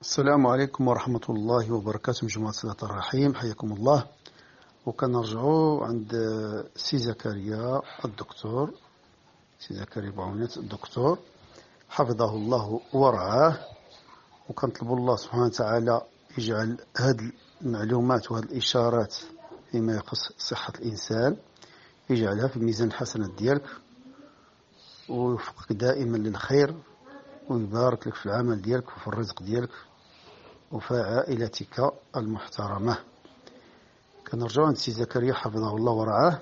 السلام عليكم ورحمة الله وبركاته. مجموعة صلة الرحيم، حياكم الله. وكنرجعوا عند سي زكريا الدكتور، سي زكريا بعونات الدكتور حفظه الله ورعاه. وكنطلب الله سبحانه وتعالى يجعل هذه المعلومات وهذه الإشارات فيما يخص صحة الإنسان يجعلها في ميزان الحسنات ديالك، ويوفقك دائما للخير، ويبارك لك في العمل ديالك وفي الرزق ديالك وفي عائلتك المحترمة. كنرجعوا عند سي زكريا حفظه الله ورعاه.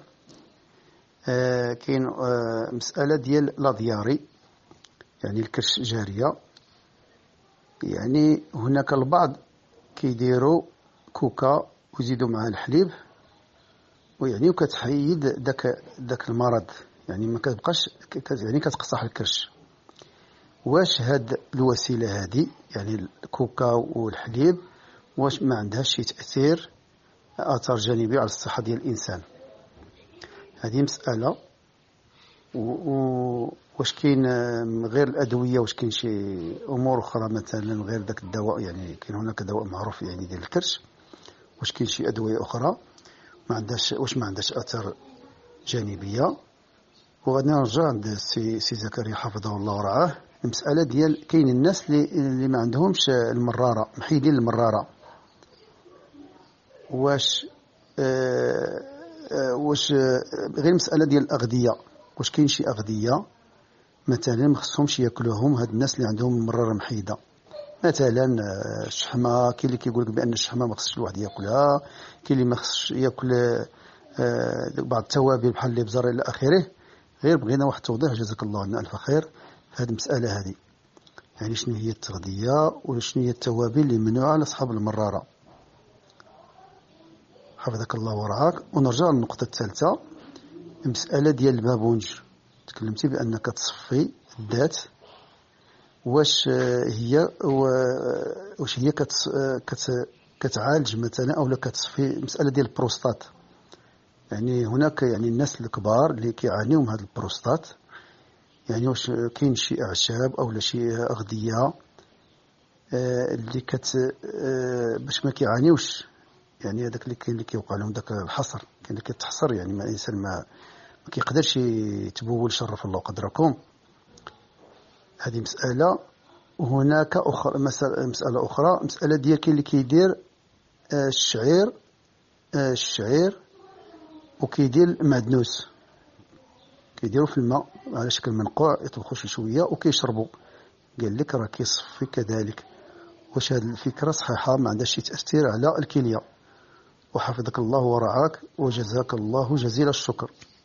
كاين مسألة ديال لادياري، يعني الكرش جارية. يعني هناك البعض كيديروا كوكا ويزيدوا معها الحليب، ويعني وكتحيد داك المرض، يعني ما كتبقاش يعني كتقصح الكرش. واش هاد الوسيلة هادي، يعني الكوكا والحليب، واش ما عندهاش شي تأثير آثار جانبية على الصحة ديال الإنسان؟ هذه مسألة. واش كاين غير الأدوية، واش كاين شي أمور أخرى مثلا غير داك الدواء؟ يعني كاين هناك دواء معروف يعني ديال الكرش، واش كاين شي أدوية أخرى ما عندهاش، واش ما عندهاش آثار جانبية؟ وغادي نرجع عند سي زكريا حفظه الله ورعاه. المسألة ديال كاين الناس اللي ما عندهمش المرارة، محيدين المرارة. واش غير مسألة ديال الأغذية، واش كاين شي أغذية مثلا ما خصهمش ياكلوهم هاد الناس اللي عندهم المرارة محيدة؟ مثلا الشحمة، كاين اللي كيقول لك بأن الشحمة ما خصش الواحد ياكلها، كاين اللي ما خصش ياكل بعض التوابل بحال الابزار إلى آخره. غير بغينا واحد التوضيح، جزاك الله عنا ألف خير، في هذه المسألة هذه. يعني شنو هي التغذية وشنو هي التوابل اللي ممنوعة لأصحاب المرارة؟ حفظك الله ورعاك. ونرجع للنقطة الثالثة، المسألة ديال البابونج. تكلمتي بأنك تصفي الذات، واش هي كتعالج مثلا أو لا كتصفي المسألة ديال البروستات؟ يعني هناك يعني الناس الكبار اللي كيعانيوا من هذا البروستات، يعني واش كاين شي أعشاب أو لا شي أغذية اللي باش ما كيعانيوش؟ يعني هذاك اللي كاين اللي كيوقع لهم داك الحصر، كاين اللي كيتحصر، يعني ما الانسان ما كيقدرش يتبول، شرف الله قدركم. هذه مسألة. وهناك مسألة أخرى، مسألة ديال كاين اللي كيدير الشعير وكيدير المعدنوس، كيديروا في الماء على شكل منقوع، يطبخوا شوية وكيشربوا. قال لك راه كيصفي كذلك. واش هذه الفكرة صحيحة؟ ما عندهاش شي تأثير على الكلية؟ وحفظك الله ورعاك وجزاك الله جزيل الشكر.